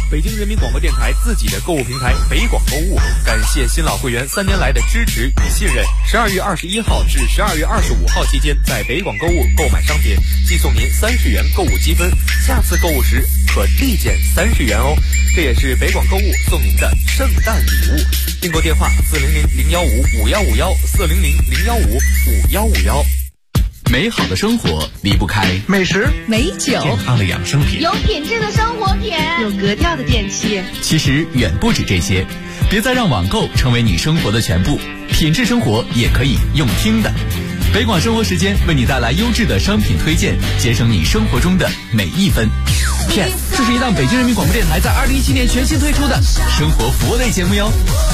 北京人民广播电台自己的购物平台北广购物，感谢新老会员3年来的支持与信任。12月21号至12月25号期间，在北广购物购买商品，即送您30元购物积分，下次购物时可立减30元哦。这也是北广购物送您的圣诞礼物。订购电话400-015-5151，400-015-5151。 美好的生活离不开美食、 美酒、 健康的养生品， 有品质的生活品， 有格调的电器。 其实远不止这些，别再让网购成为你生活的全部，品质生活也可以用听的。北广生活时间为你带来优质的商品推荐，节省你生活中的每一分。Yes， 这是一档北京人民广播电台在2017年全新推出的生活服务类节目哟。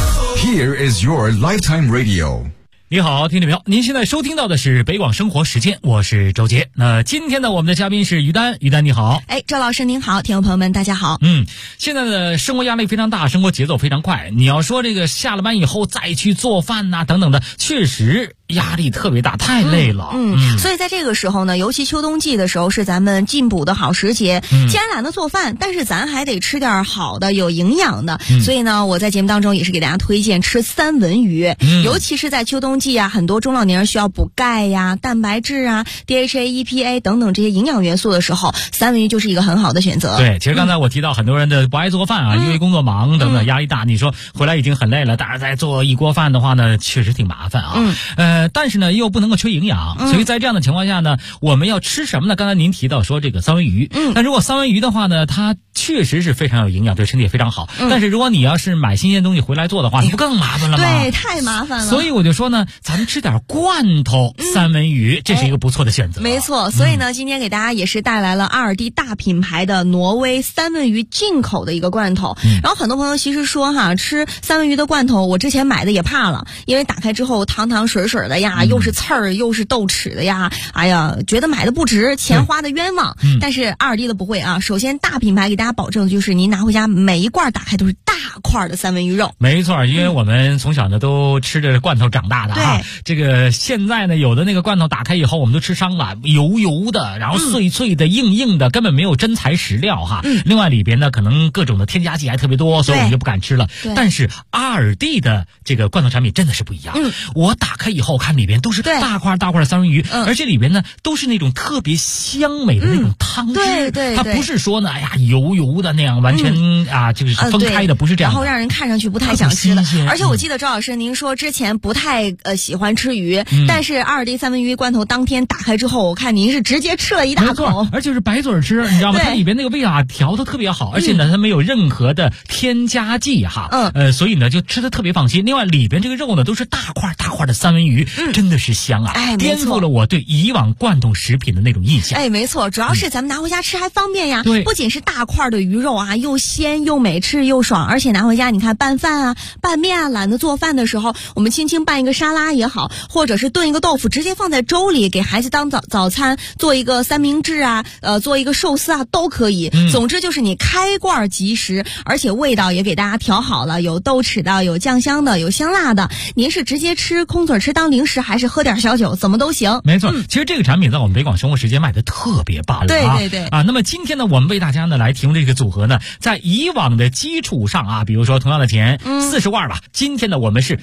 Here is your lifetime radio。 你好，听众朋友，您现在收听到的是北广生活时间，我是周杰。那今天呢，我们的嘉宾是于丹，于丹你好。 周老师您好，听众朋友们大家好。 现在的生活压力非常大，生活节奏非常快。你要说这个下了班以后再去做饭呐、等等的，确实压力特别大，太累了。 所以在这个时候呢，尤其秋冬季的时候是咱们进补的好时节。既然懒得做饭，但是咱还得吃点好的、有营养的。所以呢，我在节目当中也是给大家推荐吃三文鱼，尤其是在秋冬季啊，很多中老年人需要补钙呀、蛋白质啊、DHA、EPA 等等这些营养元素的时候，三文鱼就是一个很好的选择。 对，其实刚才我提到很多人的不爱做饭啊，因为工作忙等等压力大，你说回来已经很累了，但是再做一锅饭的话呢，确实挺麻烦啊。但是呢又不能够缺营养，所以在这样的情况下呢，我们要吃什么呢？刚才您提到说这个三文鱼，但如果三文鱼的话呢，它确实是非常有营养，对身体也非常好。但是如果你要是买新鲜东西回来做的话，你不更麻烦了吗？ 对，太麻烦了。 所以我就说呢，咱们吃点罐头三文鱼，这是一个不错的选择。 没错，所以呢，今天给大家也是带来了阿尔蒂大品牌的挪威三文鱼进口的一个罐头。然后很多朋友其实说哈，吃三文鱼的罐头，我之前买的也怕了，因为打开之后汤汤水水的呀，又是刺儿又是豆豉的呀，哎呀，觉得买的不值，钱花的冤枉。但是阿尔蒂的不会啊，首先大品牌给大家保证的就是您拿回家每一罐打开都是大块的三文鱼肉。 没错，因为我们从小呢都吃着罐头长大的哈。这个现在呢有的那个罐头打开以后我们都吃伤了，油油的，然后脆脆的、硬硬的，根本没有真材实料哈。另外里边呢可能各种的添加剂还特别多，所以我们就不敢吃了。但是阿尔蒂的这个罐头产品真的是不一样。我打开以后看里边都是大块大块的三文鱼，而且里边呢都是那种特别香美的那种汤汁。它不是说呢哎呀油油的那样完全就是分开的，不是这样的， 然后让人看上去不太想吃的。而且我记得周老师您说之前不太喜欢吃鱼，但是阿尔蒂三文鱼罐头当天打开之后，我看您是直接吃了一大口， 而且是白嘴吃，你知道吗？它里边那个味啊调得特别好，而且呢它没有任何的添加剂哈。所以呢就吃得特别放心。另外里边这个肉呢都是大块大块的三文鱼，真的是香啊，颠覆了我对以往罐头食品的那种印象。 没错，主要是咱们拿回家吃还方便呀。不仅是大块的鱼肉啊，又鲜又美，吃又爽，而且拿回家你看拌饭啊、拌面啊，懒得做饭的时候，我们轻轻拌一个沙拉也好，或者是炖一个豆腐，直接放在粥里给孩子当早餐，做一个三明治啊，做一个寿司啊都可以。总之就是你开罐即食，而且味道也给大家调好了，有豆豉的，有酱香的，有香辣的。您是直接吃空嘴吃当零食，还是喝点小酒，怎么都行。 没错，其实这个产品在我们北广生活时间卖的特别棒了。 对那么今天呢，我们为大家呢来提供这个组合呢，在以往的基础上啊，比如说同样的钱40罐吧，今天呢我们是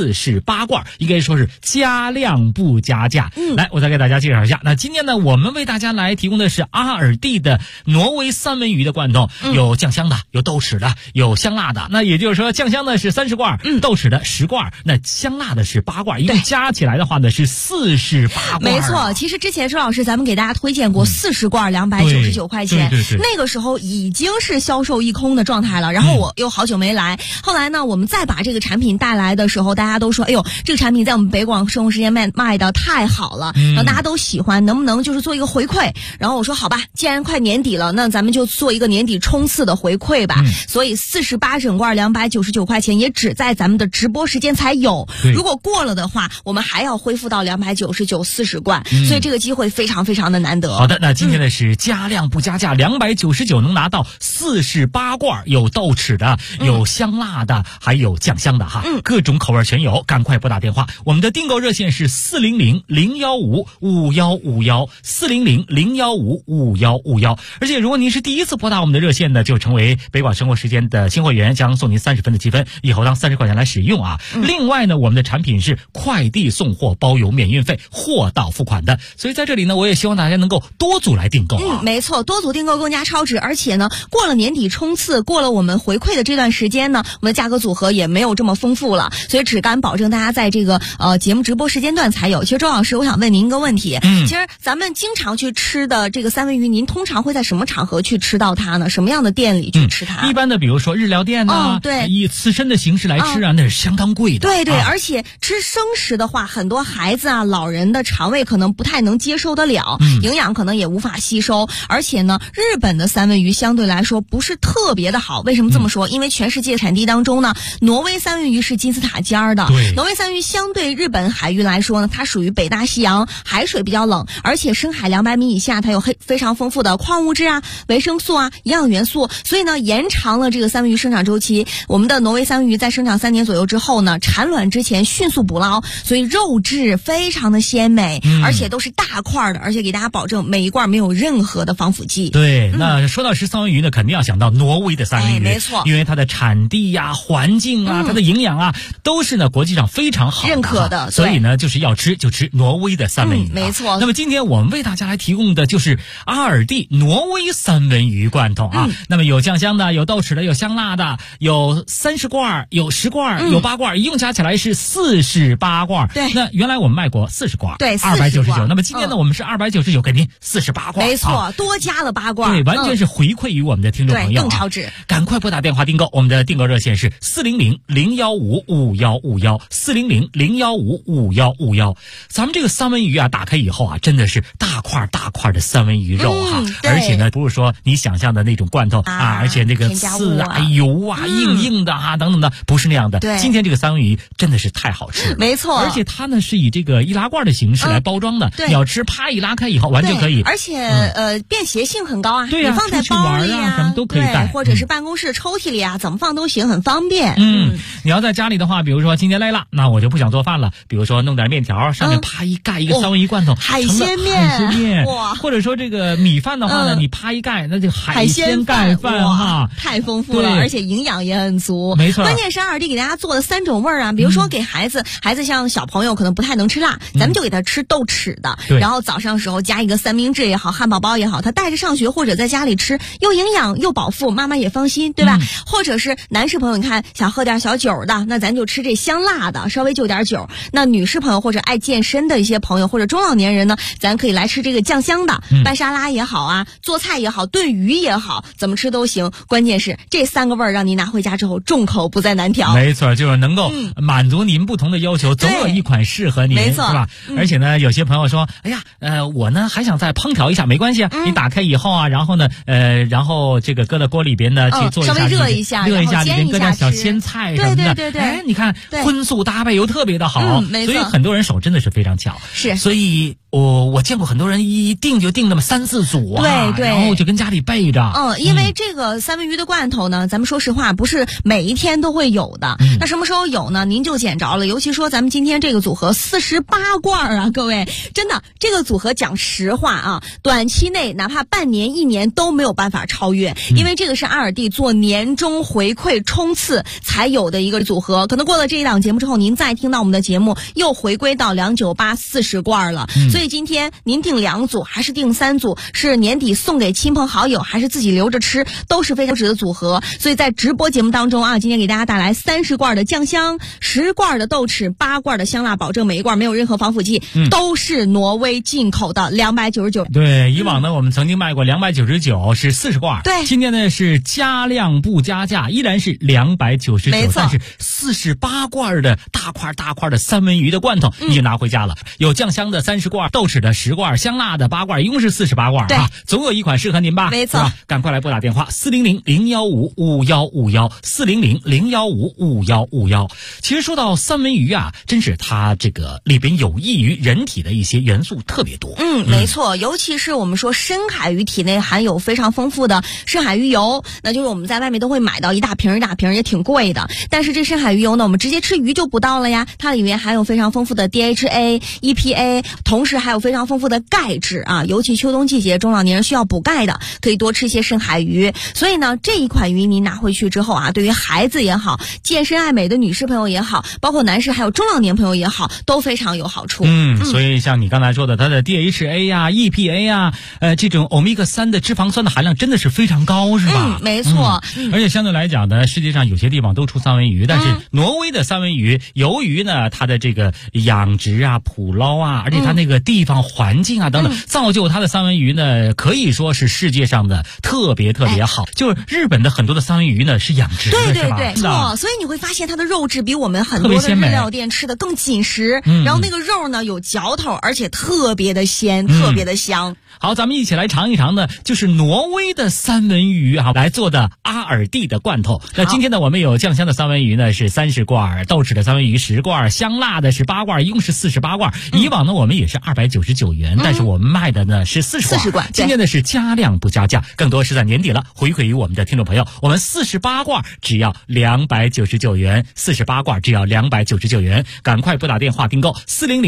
48罐，应该说是加量不加价。来，我再给大家介绍一下。那今天呢，我们为大家来提供的是阿尔蒂的挪威三文鱼的罐头，有酱香的，有豆豉的，有香辣的。那也就是说，酱香的是30罐，豆豉的10罐，那香辣的是8罐，一共加起来的话呢是48罐。 没错，其实之前周老师咱们给大家推荐过40罐299块钱，那个时候已经是销售一空的状态了。然后我又好久没来，后来呢，我们再把这个产品带来的时候，大家都说，哎呦，这个产品在我们北广生活时间卖的太好了，然后大家都喜欢，能不能就是做一个回馈？然后我说好吧，既然快年底了，那咱们就做一个年底冲刺的回馈吧。所以48整罐299块钱，也只在咱们的直播时间才有。如果过了的话， 我们还要恢复到299 40罐，所以这个机会非常非常的难得。 好的，那今天呢是加量不加价，299能拿到48罐，有豆豉的，有香辣的，还有酱香的哈，各种口味全有，赶快拨打电话，我们的订购热线是400-015-5151，400-015-5151。而且如果您是第一次拨打我们的热线呢，就成为北广生活时间的新会员，将送您30分的积分，以后当30块钱来使用啊。另外呢，我们的产品是快递送货包邮免运费，货到付款的，所以在这里呢，我也希望大家能够多组来订购啊。 没错，多组订购更加超值，而且呢，过了年底冲刺，过了我们回馈的这段时间呢，我们的价格组合也没有这么丰富了，所以只敢保证大家在这个节目直播时间段才有。其实周老师，我想问您一个问题，其实咱们经常去吃的这个三文鱼，您通常会在什么场合去吃到它呢？什么样的店里去吃它？ 一般的比如说日料店呢， 对， 以刺身的形式来吃啊，那是相当贵的。 对对，而且吃生食的话，很多孩子啊、老人的肠胃可能不太能接受得了，营养可能也无法吸收。而且呢，日本的三文鱼相对来说不是特别的好。为什么这么说？因为全世界产地当中呢，挪威三文鱼是金字塔尖儿的。 对， 挪威三文鱼相对日本海域来说呢，它属于北大西洋，海水比较冷，而且深海200米以下，它有非常丰富的矿物质啊、维生素啊、营养元素，所以呢，延长了这个三文鱼生长周期。我们的挪威三文鱼在生长3年左右之后呢，产卵之前迅速捕捞，所以肉质非常的鲜美，而且都是大块的，而且给大家保证每一罐没有任何的防腐剂。 对，那说到吃三文鱼呢，肯定要想到挪威的三文鱼， 没错， 因为它的产地呀、环境啊、它的营养啊，都是呢国际上非常好的认可的， 所以呢，就是要吃就吃挪威的三文鱼， 没错。 那么今天我们为大家来提供的就是阿尔蒂挪威三文鱼罐头啊，那么有酱香的，有豆豉的，有香辣的，有30罐，有10罐，有8罐，一共加起来是48罐。 对， 那原来我们卖过40罐， 对 ，299。那么今天呢，我们是299给您48罐， 没错，多加了8罐， 对，完全是回馈于我们的听众朋友， 更超值。 赶快拨打电话订购，我们的订购热线是400-015-5151，400-015-5151。咱们这个三文鱼啊，打开以后啊，真的是大块大块的三文鱼肉哈，而且呢，不是说你想象的那种罐头啊，而且那个刺啊、油啊、硬的啊等等的，不是那样的。 对， 今天这个三文鱼真的是太好吃了， 没错。 而且它呢是以这个易拉罐的形式来包装的，你要吃啪一拉开以后完全可以。 而且便携性很高啊， 对呀， 你放在包里啊，什么都可以带， 或者是办公室抽屉里啊，怎么放都行，很方便。 你要在家里的话，比如说今天累了，那我就不想做饭了，比如说弄点面条，上面啪一盖一个三文鱼罐头， 海鲜面， 哇！或者说这个米饭的话呢，你啪一盖，那就海鲜盖饭哈， 太丰富了，而且营养也很足。 没错， 关键是阿尔蒂给大家做的3种味儿啊，比如说给孩子像小朋友可能不太能吃辣，咱们就给他吃豆豉的，然后早上时候加一个三明治也好，汉堡包也好，他带着上学或者在家里吃，又营养又饱腹，妈妈也放心，对吧？或者是男士朋友，你看想喝点小酒的，那咱就吃这香辣的，稍微就点酒。那女士朋友或者爱健身的一些朋友或者中老年人呢，咱可以来吃这个酱香的，拌沙拉也好啊，做菜也好，炖鱼也好，怎么吃都行。关键是这3个味儿让您拿回家之后众口不再难调。 没错，就是能够满足您不同的要求，总有一款适合您， 没错， 是吧？而且呢，有些朋友说，哎呀，我呢还想再烹调一下，没关系啊，你打开以后啊，然后呢，然后这个搁到锅里边呢去做一下， 稍微热一下， 里边搁点小鲜菜什么的， 对， 哎，你看荤素搭配又特别的好，所以很多人手真的是非常巧， 是， 所以我见过很多人一订就订那么3、4组啊， 对， 然后就跟家里备着。 因为这个三文鱼的罐头呢，咱们说实话不是每一天都会有的，那什么时候有呢？您就捡着了。尤其说咱们今天这个组合48罐啊，各位，真的这个组合讲实话啊，短期内哪怕半年、1年都没有办法超越，因为这个是阿尔蒂做年终回馈冲刺才有的一个组合。可能过了这一档节目之后，您再听到我们的节目，又回归到298 40罐了。所以今天您订2组还是订3组，是年底送给亲朋好友，还是自己留着吃，都是非常值的组合。所以在直播节目当中啊，今天给大家带来30罐的酱香，10罐的豆豉，8罐的香辣，保证每一罐没有任何防腐剂，都是挪威进口的299。 对，以往呢我们曾经卖过299是40罐， 对， 今天呢是加量不加价，依然是299，但是48罐的大块的三文鱼的罐头你也拿回家了，有酱香的30罐，豆豉的10罐，香辣的8罐，一共是48罐啊，总有一款适合您吧？ 没错， 赶快来拨打电话400-015-5151，400-015-5151。其实说到三文鱼啊，真是它这个里边有益于人体的一些元素特别多。 没错，尤其是我们说深海鱼体内含有非常丰富的深海鱼油，那就是我们在外面都会买到一大瓶一大瓶，也挺贵的。但是这深海鱼油呢，我们直接吃鱼就不到了呀，它里面含有非常丰富的 DHA、EPA， 同时还有非常丰富的钙质啊，尤其秋冬季节中老年人需要补钙的，可以多吃一些深海鱼。所以呢，这一款鱼你拿回去之后啊，对于孩子也好，健身爱美的女士朋友也好，包括男士还有中老年朋友也好，都非常有好处。 所以像你刚才说的，它的 DHA 呀、EPA 呀，这种欧米伽3的脂肪酸的含量真的是非常高，是吧？ 没错。 而且相对来讲呢，世界上有些地方都出三文鱼，但是挪威的三文鱼，由于呢它的这个养殖啊、捕捞啊，而且它那个地方环境啊等等，造就它的三文鱼呢，可以说是世界上的特别好。就是日本的很多的三文鱼呢是养殖的， 对，错。所以你会发现它的肉质比我们很多的日料店吃的更紧实，然后那个肉呢有嚼头，而且特别的鲜，特别的香。 好，咱们一起来尝一尝呢，就是挪威的三文鱼来做的阿尔蒂的罐头。那今天呢，我们有酱香的三文鱼呢是30罐，豆豉的三文鱼10罐，香辣的是8罐，一共是48罐。以往呢我们也是299元，但是我们卖的呢是40罐。今天呢是加量不加价，更多是在年底了，回馈于我们的听众朋友。我们48罐只要299元，48罐只要299元，赶快拨打电话订购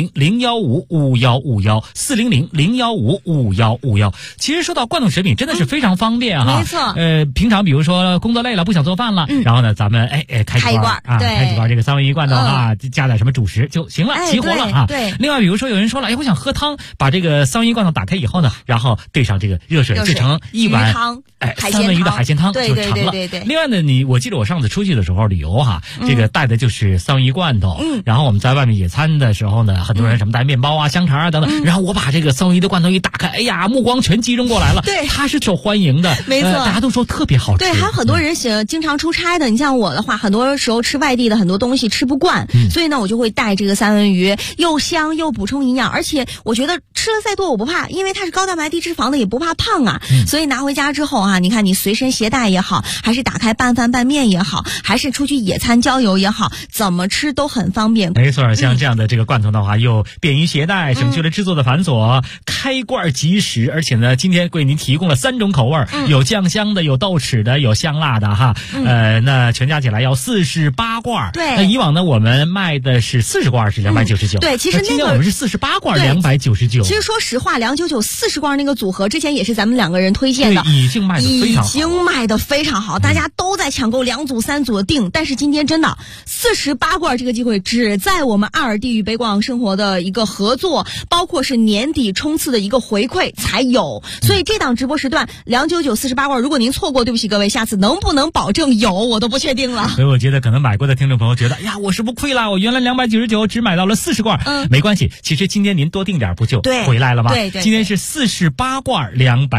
400-015-5151，400-015-5151。其实说到罐头食品真的是非常方便哈。 没错。 平常比如说工作累了不想做饭了，然后呢咱们开几罐啊，开几罐这个三文鱼罐头啊，加点什么主食就行了，齐活了啊。 对。 另外比如说有人说了，我想喝汤，把这个三文鱼罐头打开以后呢，然后兑上这个热水制成一碗三文鱼的海鲜汤就成了。对。另外呢，我记得我上次出去的时候旅游这个带的就是三文鱼罐头，然后我们在外面野餐的时候呢，很多人什么带面包啊、香肠啊等等，然后我把这个三文鱼的罐头一打开，目光全集中过来了。对，它是受欢迎的， 没错， 大家都说特别好吃。 对，还有很多人经常出差的，你像我的话，很多时候吃外地的很多东西吃不惯，所以呢，我就会带这个三文鱼，又香又补充营养，而且我觉得吃了再多我不怕，因为它是高蛋白低脂肪的，也不怕胖啊。所以拿回家之后你看你随身携带也好，还是打开拌饭拌面也好，还是出去野餐郊游也好，怎么吃都很方便。 没错，像这样的这个罐头的话，又便于携带，省去了制作的繁琐，开罐即食，而且呢，今天为您提供了3种口味，有酱香的，有豆豉的，有香辣的哈。那全加起来要48罐。 对。 那以往呢，我们卖的是40罐是299。 对，其实今天我们是48罐299。 其实说实话，299 40罐那个组合之前也是咱们2个人推荐的， 已经卖得非常好， 大家都在抢购2组3组的订。但是今天真的48罐这个机会只在我们阿尔蒂与北广生活的一个合作，包括是年底冲刺的一个回馈才有。所以这档直播时段299 48罐，如果您错过，对不起各位，下次能不能保证有我都不确定了。 所以我觉得可能买过的听众朋友觉得，我是不亏了，我原来299只买到了40罐。没关系，其实今天您多订点不就回来了吗？对。今天是48罐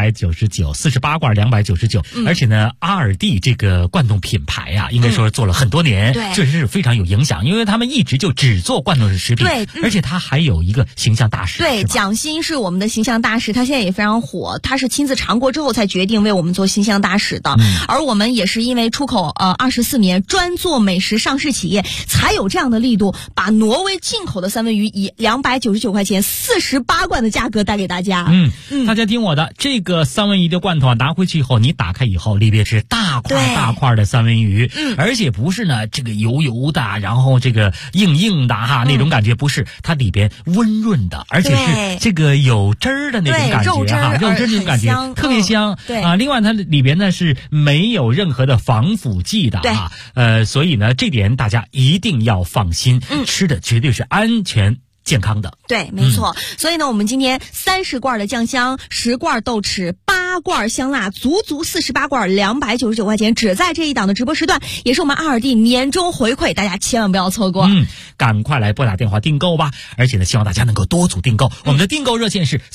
299，48罐299。而且呢，阿尔蒂这个罐头品牌应该说做了很多年，确实是非常有影响，因为他们一直就只做罐头食品。对。而且他还有一个形象大使。 对，蒋欣是我们的形象大使，他现在也非常火，他是亲自尝过之后才决定为我们做形象大使的。而我们也是因为出口24年，专做美食上市企业，才有这样的力度，把挪威进口的三文鱼以299块钱48罐的价格带给大家。 大家听我的，这个三文鱼的罐头拿回去以后，你打开以后里边是大块的三文鱼，而且不是呢这个油油的，然后这个硬的那种感觉，不是，它里边温润的，而且是这个有汁儿的那种感觉肉汁那种感觉特别香。对另外它里边呢是没有任何的防腐剂的所以呢这点大家一定要放心，吃的绝对是安全健康的。 对，没错。所以呢，我们今天30罐的酱香，10罐豆豉，8罐香辣，足48罐299块钱，只在这一档的直播时段，也是我们阿尔蒂年终回馈，大家千万不要错过。 赶快来拨打电话订购吧！而且呢，希望大家能够多组订购。我们的订购热线是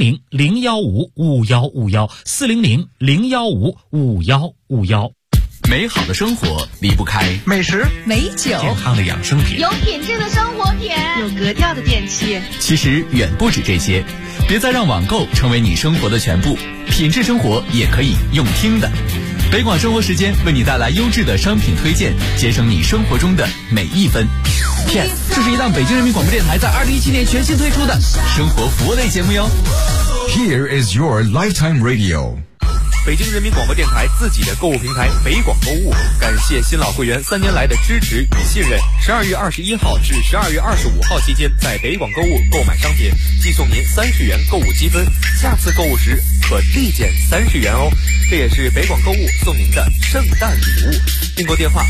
400-015-5151，400-015-5151。 美好的生活离不开美食、 美酒、 健康的养生品、 有品质的生活品、有格调的电器。 其实远不止这些，别再让网购成为你生活的全部，品质生活也可以用听的。北广生活时间为你带来优质的商品推荐，节省你生活中的每一分。 你片，这是一档北京人民广播电台在2017年全新推出的生活服务类节目哟。 Here is your lifetime radio. 北京人民广播电台自己的购物平台北广购物，感谢新老会员3年来的支持与信任。12月21号至12月25号期间，在北广购物购买商品，寄送您30元购物积分，下次购物时可立减30元哦。这也是北广购物送您的圣诞礼物。订购电话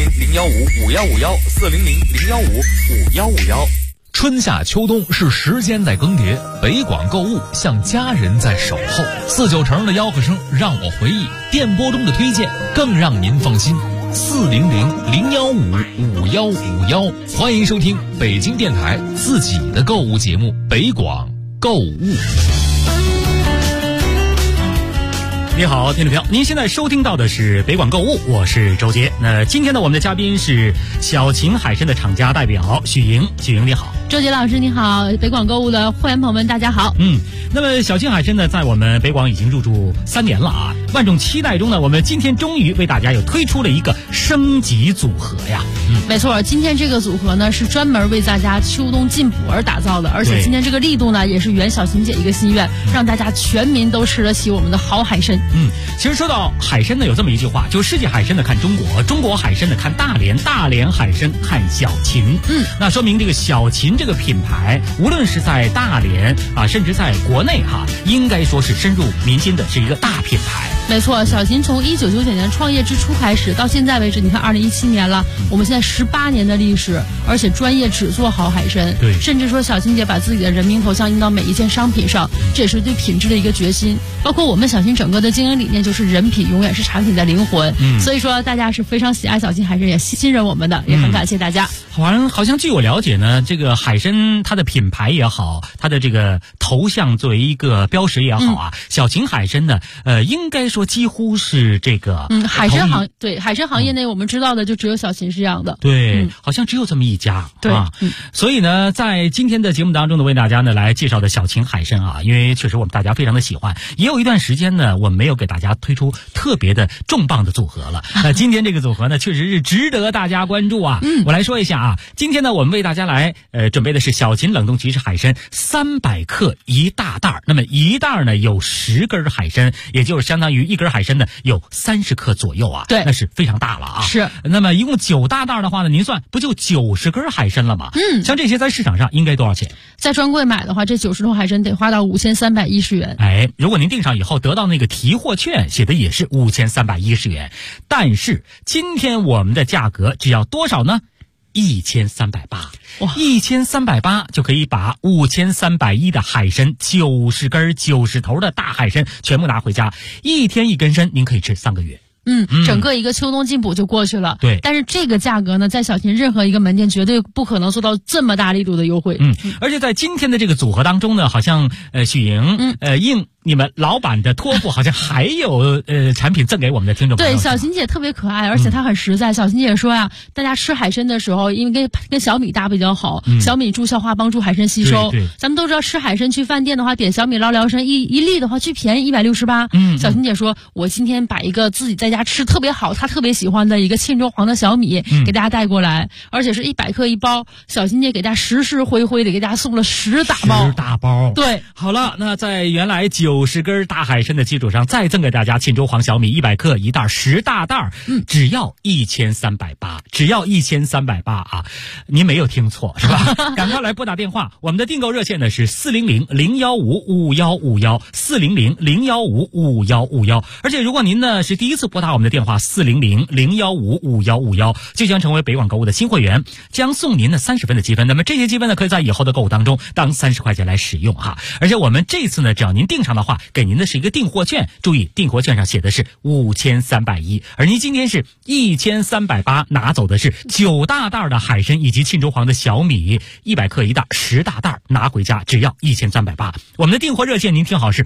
400-015-5151，400-015-5151。 春夏秋冬是时间在更迭，北广购物像家人在守候。49成的吆喝声让我回忆，电波中的推荐更让您放心。400-015-5151，欢迎收听北京电台自己的购物节目北广购物。 你好，听众朋友，您现在收听到的是北广购物，我是周杰。那今天呢，我们的嘉宾是小秦海参的厂家代表许莹。许莹你好。 周杰老师你好，北广购物的会员朋友们大家好。 那么小秦海参呢，在我们北广已经入驻3年了啊，万众期待中呢，我们今天终于为大家又推出了一个升级组合呀。 没错，今天这个组合呢是专门为大家秋冬进补而打造的，而且今天这个力度呢也是圆小秦姐一个心愿，让大家全民都吃得起我们的好海参。 其实说到海参呢，有这么一句话，就世界海参的看中国，中国海参的看大连，大连海参看小秦。那说明这个小秦这个品牌，无论是在大连啊，甚至在国内哈，应该说是深入民心的，是一个大品牌。 没错，小秦从1999年创业之初开始，到现在为止，你看2017年了，我们现在18年的历史，而且专业只做好海参。 对， 甚至说小秦姐把自己的人名头像印到每一件商品上，这也是对品质的一个决心。包括我们小秦整个的经营理念就是人品永远是产品的灵魂。所以说大家是非常喜爱小秦海参，也信任我们的，也很感谢大家。 好像据我了解呢，这个海参它的品牌也好，它的这个头像作为一个标识也好啊，小秦海参呢，应该说几乎是这个海参行业内我们知道的就只有小秦是这样的。 对，好像只有这么一家。 对啊，所以呢，在今天的节目当中呢，为大家呢来介绍的小秦海参啊，因为确实我们大家非常的喜欢，也有一段时间呢，我们没有给大家推出特别的重磅的组合了。那今天这个组合呢，确实是值得大家关注啊。我来说一下啊，今天呢，我们为大家来准备的是小秦冷冻即食海参300克一大袋，那么一袋呢有10根海参，也就是相当于一根海参呢有30克左右啊。 对， 那是非常大了啊。 是。 那么一共9大袋的话呢，您算不就90根海参了吗？像这些在市场上应该多少钱？ 在专柜买的话，这90头海参得花到5310元。 如果您订上以后得到那个提货券，写的也是5310元，但是今天我们的价格只要多少呢？1380，哇，1380就可以把5310的海参90根90头的大海参全部拿回家，一天一根参，您可以吃3个月。 整个一个秋冬进补就过去了。 对， 但是这个价格呢，在小秦任何一个门店绝对不可能做到这么大力度的优惠。 而且在今天的这个组合当中呢，好像许莹应你们老板的托付，好像还有产品赠给我们的听众朋友。 对，小秦姐特别可爱，而且她很实在。小秦姐说呀，大家吃海参的时候，因为跟小米搭比较好，小米助消化，帮助海参吸收。 对， 咱们都知道吃海参去饭店的话，点小米捞辽参一粒的话，最便宜168。小秦姐说，我今天把一个自己在家吃特别好，她特别喜欢的一个沁州黄的小米给大家带过来，而且是100克一包。小秦姐给大家实实惠惠的给大家送了10大包。 10大包。对，好了，那在原来90根大海参的基础上，再赠给大家沁州黄小米100克一袋10大袋，只要1380，只要1380啊！您没有听错是吧？赶快来拨打电话，我们的订购热线呢是400-015-5151，400-015-5151。而且如果您呢是第一次拨打我们的电话400-015-5151，就将成为北广购物的新会员，将送您的30分的积分。那么这些积分呢，可以在以后的购物当中当30块钱来使用哈。而且我们这次呢，只要您订上的话，给您的是一个订货券，注意订货券上写的是5310，而您今天是1380，拿走的是9大袋的海参以及沁州黄的小米100克一袋10大袋，拿回家只要1380。我们的订货热线您听好是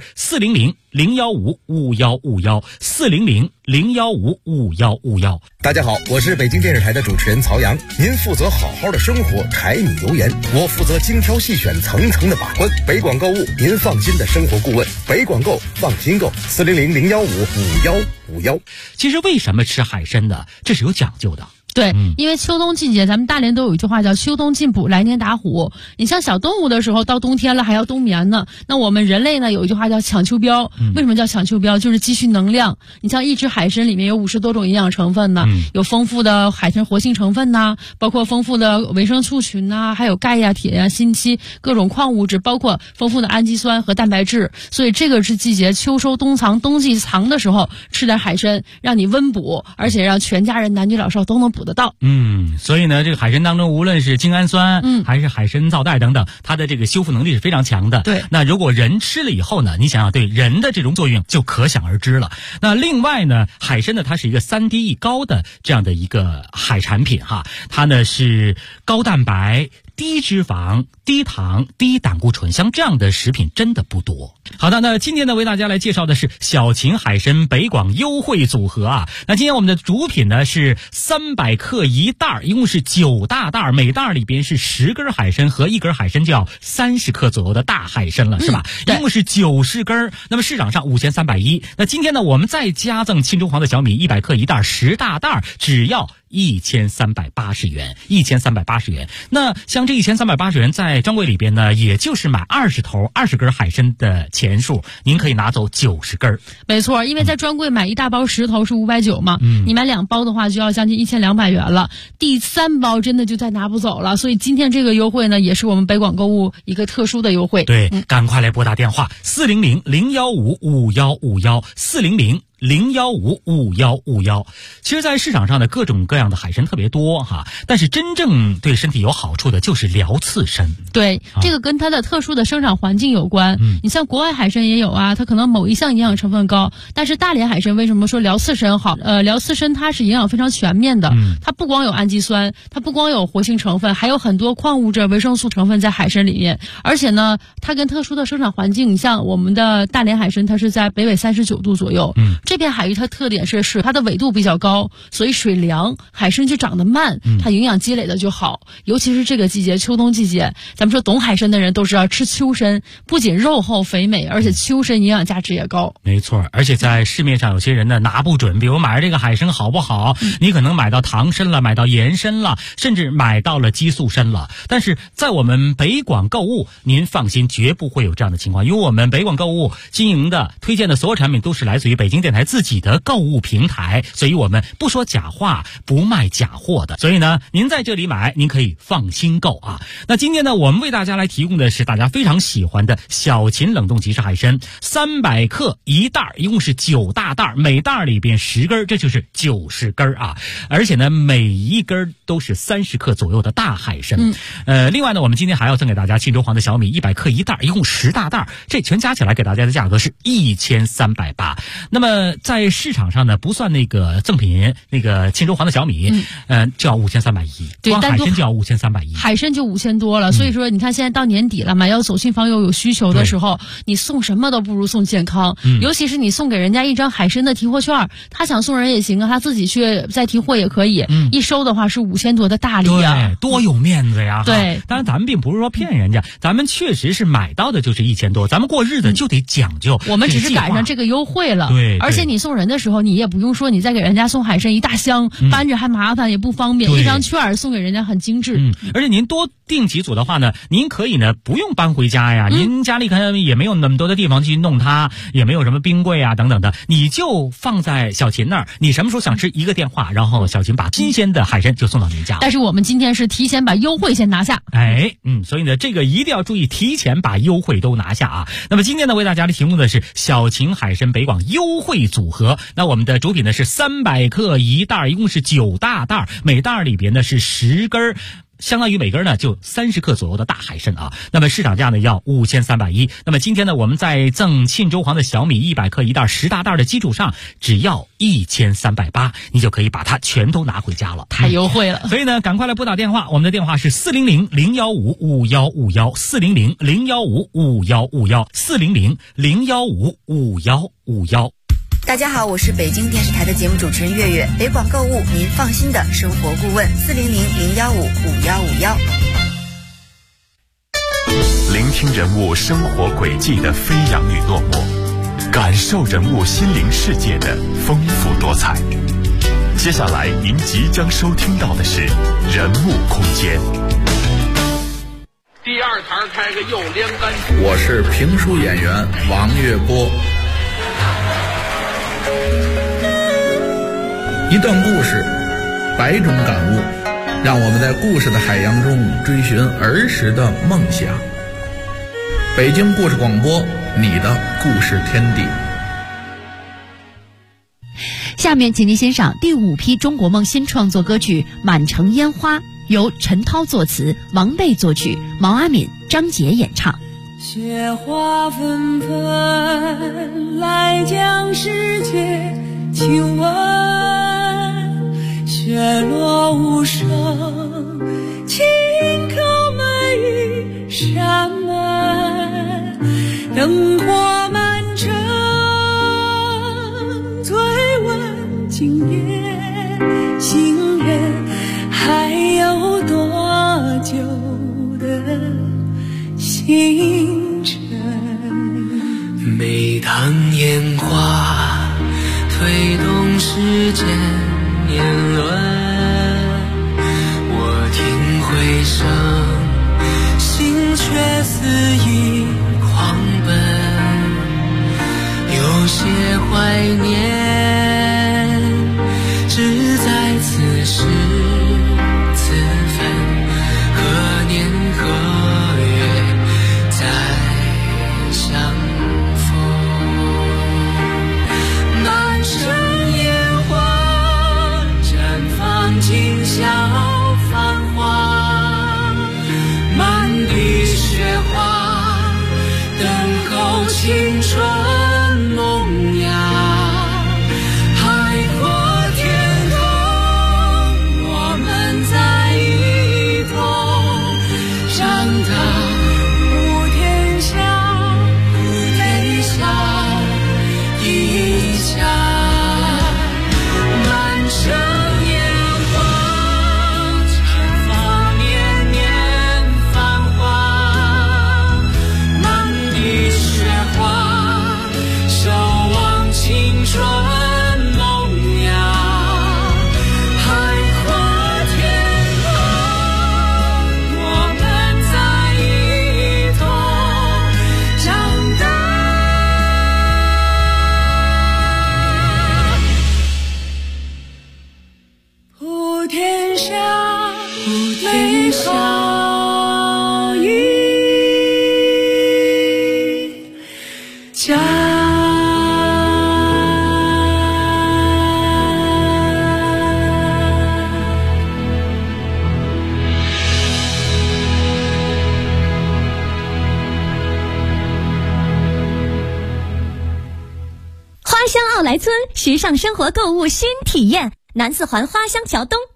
400-015-5151，400-015-5151。 大家好，我是北京电视台的主持人曹阳。您负责好好的生活，柴米油盐，我负责精挑细选，层层的把关。北广购物，您放心的生活顾问。北广购，放心购。400-015-5151。 其实为什么吃海参呢？这是有讲究的。 对，因为秋冬季节，咱们大连都有一句话叫秋冬进补，来年打虎。你像小动物的时候，到冬天了还要冬眠呢。那我们人类呢，有一句话叫抢秋膘。为什么叫抢秋膘？就是积蓄能量。你像一只海参里面有50多种营养成分呢，有丰富的海参活性成分呐，包括丰富的维生素群呐，还有钙呀、铁呀、锌七各种矿物质，包括丰富的氨基酸和蛋白质。所以这个是季节秋收冬藏，冬季藏的时候吃点海参，让你温补，而且让全家人男女老少都能补得到。 所以呢，这个海参当中，无论是精氨酸，还是海参皂苷等等，它的这个修复能力是非常强的。 对， 那如果人吃了以后呢，你想想对人的这种作用就可想而知了。那另外呢，海参呢，它是一个3D高的这样的一个海产品哈，它呢是高蛋白、低脂肪、低糖、低胆固醇，像这样的食品真的不多。好的，那今天呢为大家来介绍的是小秦海参北广优惠组合啊。那今天我们的主品呢是300克1袋，一共是9大袋，每袋里边是10根海参和1根海参就要30克左右的大海参了，是吧？一共是90根，那么市场上5310。那今天呢我们再加赠沁州黄的小米100克1袋10大袋，只要1380元，1380元。那像这1380元在专柜里边呢，也就是买20根海参的钱数，您可以拿走90根。 没错，因为在专柜买一大包10头是590嘛，你买2包的话就要将近1200元了，第3包真的就再拿不走了。所以今天这个优惠呢，也是我们北广购物一个特殊的优惠。 对，赶快来拨打电话400-015-5151，400-015-5151。其实在市场上的各种各样的海参特别多哈，但是真正对身体有好处的就是辽刺参。 对，这个跟它的特殊的生长环境有关。你像国外海参也有啊，它可能某一项营养成分高，但是大连海参为什么说辽刺参好？辽刺参它是营养非常全面的，它不光有氨基酸，它不光有活性成分，还有很多矿物质、维生素成分在海参里面。而且呢，它跟特殊的生长环境，你像我们的大连海参，它是在北纬39度左右。这片海域它特点是水，它的纬度比较高，所以水凉，海参就长得慢，它营养积累的就好。尤其是这个季节，秋冬季节，咱们说懂海参的人都知道，吃秋参不仅肉厚肥美，而且秋参营养价值也高。 没错，而且在市面上有些人呢拿不准，比如买了这个海参好不好，你可能买到糖参了，买到盐参了，甚至买到了激素参了。但是在我们北广购物，您放心，绝不会有这样的情况，因为我们北广购物经营的、推荐的所有产品都是来自于北京电台自己的购物平台，所以我们不说假话，不卖假货的。所以呢，您在这里买，您可以放心购啊。那今天呢，我们为大家来提供的是大家非常喜欢的小秦冷冻即食海参，300克1袋，一共是9大袋，每袋里边10根，这就是90根啊。而且呢，每一根都是30克左右的大海参。另外呢，我们今天还要赠给大家沁州黄的小米100克1袋，一共10大袋，这全加起来给大家的价格是1380。那么在市场上呢，不算那个赠品，那个沁州黄的小米，就要5310，光海参就要5310， 海参就5000多了。所以说，你看现在到年底了嘛，要走亲访友有需求的时候，你送什么都不如送健康。尤其是你送给人家一张海参的提货券，他想送人也行啊，他自己去再提货也可以。一收的话是5000多的大礼啊， 对，多有面子呀！ 对， 当然咱们并不是说骗人家，咱们确实是买到的就是1000多，咱们过日子就得讲究。 我们只是赶上这个优惠了。 对， 而且你送人的时候，你也不用说你再给人家送海参一大箱，搬着还麻烦也不方便，一张券送给人家很精致。 而且您多订几组的话呢，您可以呢不用搬回家呀，您家里可能也没有那么多的地方去弄它，也没有什么冰柜啊等等的，你就放在小秦那儿，你什么时候想吃一个电话，然后小秦把新鲜的海参就送到您家。 但是我们今天是提前把优惠先拿下， 所以呢这个一定要注意，提前把优惠都拿下啊。那么今天呢为大家提供的是小秦海参北广优惠组合，那我们的主品呢是300克1袋，一共是9大袋，每袋里边呢是10根，相当于每根呢就30克左右的大海参啊。那么市场价呢要5310。那么今天呢我们在赠沁州黄的小米100克1袋10大袋的基础上，只要1380，你就可以把它全都拿回家了， 太优惠了。 所以呢赶快来拨打电话，我们的电话是400-015-5151，400-015-5151，400-015-5151。 大家好，我是北京电视台的节目主持人月月，北广购物您放心的生活顾问，400-015-5151。 聆听人物生活轨迹的飞扬与落寞，感受人物心灵世界的丰富多彩。 接下来您即将收听到的是人物空间。 第二堂开个右连杆。 我是评书演员王月波。一段故事，百种感悟，让我们在故事的海洋中追寻儿时的梦想。北京故事广播，你的故事天地。 下面请您欣赏第5批中国梦新创作歌曲《满城烟花》，由陈涛作词，王贝作曲，毛阿敏、张杰演唱。 雪花纷纷来将世界亲吻，雪落无声，轻叩每一扇门，灯火满城，醉问今夜行人还有多久的星辰。 每当烟花推动世间年轮，我听回声，心却肆意狂奔，有些怀念只在此时此分，何年何月再相逢。满城烟花绽放今宵繁华，满地雪花等候青春萌芽。海阔天空，我们在一同长大。普天下，普天下一家。满城烟花绽放年年繁华，满地雪花守望青春萌芽。海阔天空，我们在一同长大。普天下，美好一家。 花乡奥莱村时尚生活购物新体验，南四环花乡桥东。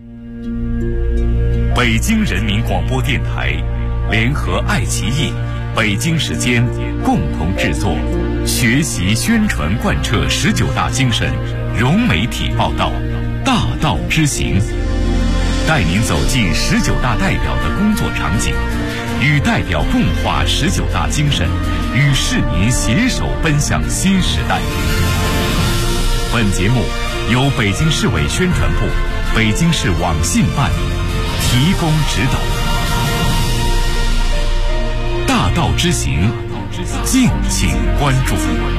北京人民广播电台联合爱奇艺、北京时间共同制作，学习宣传贯彻19大精神，融媒体报道，大道之行，带您走进19大代表的工作场景，与代表共话19大精神，与市民携手奔向新时代。本节目由北京市委宣传部、北京市网信办提供指导。大道之行，敬请关注。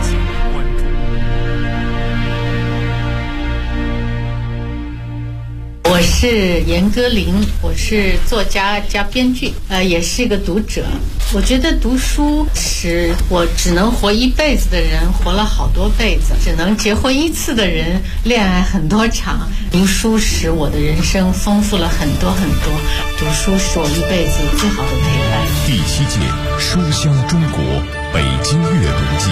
我是严歌苓，我是作家加编剧，也是一个读者。我觉得读书使我只能活一辈子的人活了好多辈子，只能结婚一次的人恋爱很多场。读书使我的人生丰富了很多很多，读书是我一辈子最好的陪伴。 第7届书香中国北京阅读节